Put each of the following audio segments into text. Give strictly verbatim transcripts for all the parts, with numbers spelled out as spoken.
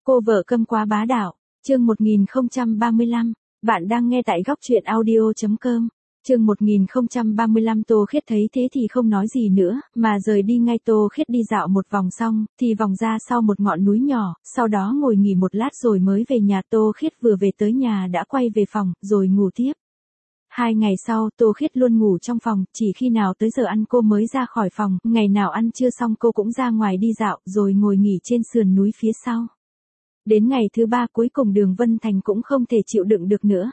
Cô vợ câm quá bá đạo, chương một nghìn không trăm ba mươi lăm, bạn đang nghe tại góc truyện audio chấm com. Chương một nghìn không trăm ba mươi lăm Tô Khiết thấy thế thì không nói gì nữa, mà rời đi ngay. Tô Khiết đi dạo một vòng xong, thì vòng ra sau một ngọn núi nhỏ, sau đó ngồi nghỉ một lát rồi mới về nhà. Tô Khiết vừa về tới nhà đã quay về phòng, rồi ngủ tiếp. Hai ngày sau, Tô Khiết luôn ngủ trong phòng, chỉ khi nào tới giờ ăn cô mới ra khỏi phòng, ngày nào ăn trưa xong cô cũng ra ngoài đi dạo, rồi ngồi nghỉ trên sườn núi phía sau. Đến ngày thứ ba cuối cùng Đường Vân Thành cũng không thể chịu đựng được nữa.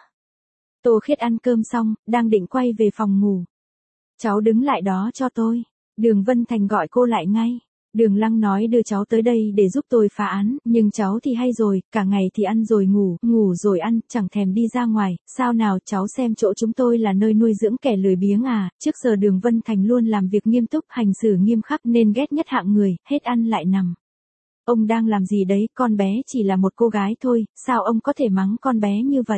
Tô Khiết ăn cơm xong, đang định quay về phòng ngủ. Cháu đứng lại đó cho tôi. Đường Vân Thành gọi cô lại ngay. Đường Lăng nói đưa cháu tới đây để giúp tôi phá án, nhưng cháu thì hay rồi, cả ngày thì ăn rồi ngủ, ngủ rồi ăn, chẳng thèm đi ra ngoài, sao nào cháu xem chỗ chúng tôi là nơi nuôi dưỡng kẻ lười biếng à. Trước giờ Đường Vân Thành luôn làm việc nghiêm túc, hành xử nghiêm khắc nên ghét nhất hạng người, hết ăn lại nằm. Ông đang làm gì đấy, con bé chỉ là một cô gái thôi, sao ông có thể mắng con bé như vậy?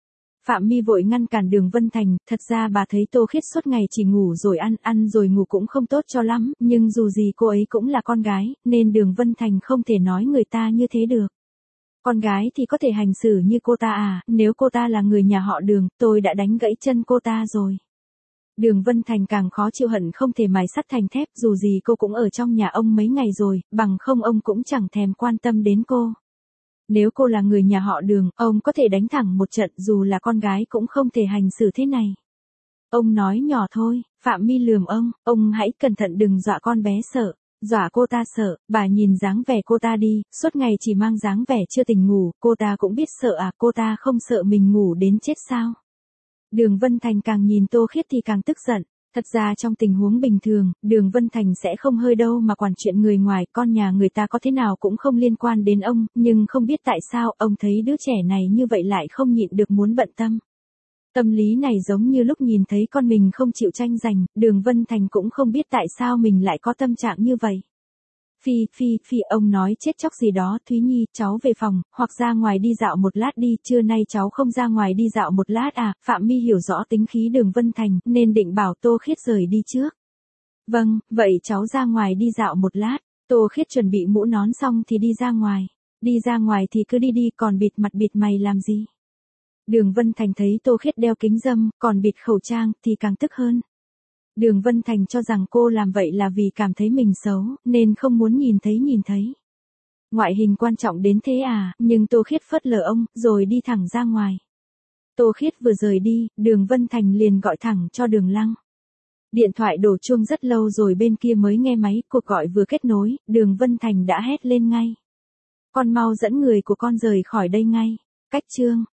Phạm My vội ngăn cản Đường Vân Thành, thật ra bà thấy Tô Khiết suốt ngày chỉ ngủ rồi ăn, ăn rồi ngủ cũng không tốt cho lắm, nhưng dù gì cô ấy cũng là con gái, nên Đường Vân Thành không thể nói người ta như thế được. Con gái thì có thể hành xử như cô ta à, nếu cô ta là người nhà họ Đường, tôi đã đánh gãy chân cô ta rồi. Đường Vân Thành càng khó chịu, hận không thể mài sắt thành thép, dù gì cô cũng ở trong nhà ông mấy ngày rồi, bằng không ông cũng chẳng thèm quan tâm đến cô. Nếu cô là người nhà họ Đường, ông có thể đánh thẳng một trận, dù là con gái cũng không thể hành xử thế này. Ông nói nhỏ thôi. Phạm My lườm ông, ông hãy cẩn thận đừng dọa con bé sợ. Dọa cô ta sợ? Bà nhìn dáng vẻ cô ta đi, suốt ngày chỉ mang dáng vẻ chưa tỉnh ngủ, cô ta cũng biết sợ à, cô ta không sợ mình ngủ đến chết sao? Đường Vân Thành càng nhìn Tô Khiết thì càng tức giận. Thật ra trong tình huống bình thường, Đường Vân Thành sẽ không hơi đâu mà quản chuyện người ngoài, con nhà người ta có thế nào cũng không liên quan đến ông, nhưng không biết tại sao ông thấy đứa trẻ này như vậy lại không nhịn được muốn bận tâm. Tâm lý này giống như lúc nhìn thấy con mình không chịu tranh giành, Đường Vân Thành cũng không biết tại sao mình lại có tâm trạng như vậy. Phi, phi, phi, ông nói chết chóc gì đó. Thúy Nhi, cháu về phòng, hoặc ra ngoài đi dạo một lát đi, trưa nay cháu không ra ngoài đi dạo một lát à. Phạm My hiểu rõ tính khí Đường Vân Thành, nên định bảo Tô Khiết rời đi trước. Vâng, vậy cháu ra ngoài đi dạo một lát. Tô Khiết chuẩn bị mũ nón xong thì đi ra ngoài. Đi ra ngoài thì cứ đi đi, còn bịt mặt bịt mày làm gì? Đường Vân Thành thấy Tô Khiết đeo kính râm, còn bịt khẩu trang, thì càng tức hơn. Đường Vân Thành cho rằng cô làm vậy là vì cảm thấy mình xấu, nên không muốn nhìn thấy nhìn thấy. Ngoại hình quan trọng đến thế à, nhưng Tô Khiết phớt lờ ông, rồi đi thẳng ra ngoài. Tô Khiết vừa rời đi, Đường Vân Thành liền gọi thẳng cho Đường Lăng. Điện thoại đổ chuông rất lâu rồi bên kia mới nghe máy, cuộc gọi vừa kết nối, Đường Vân Thành đã hét lên ngay. Con mau dẫn người của con rời khỏi đây ngay. Cách chương.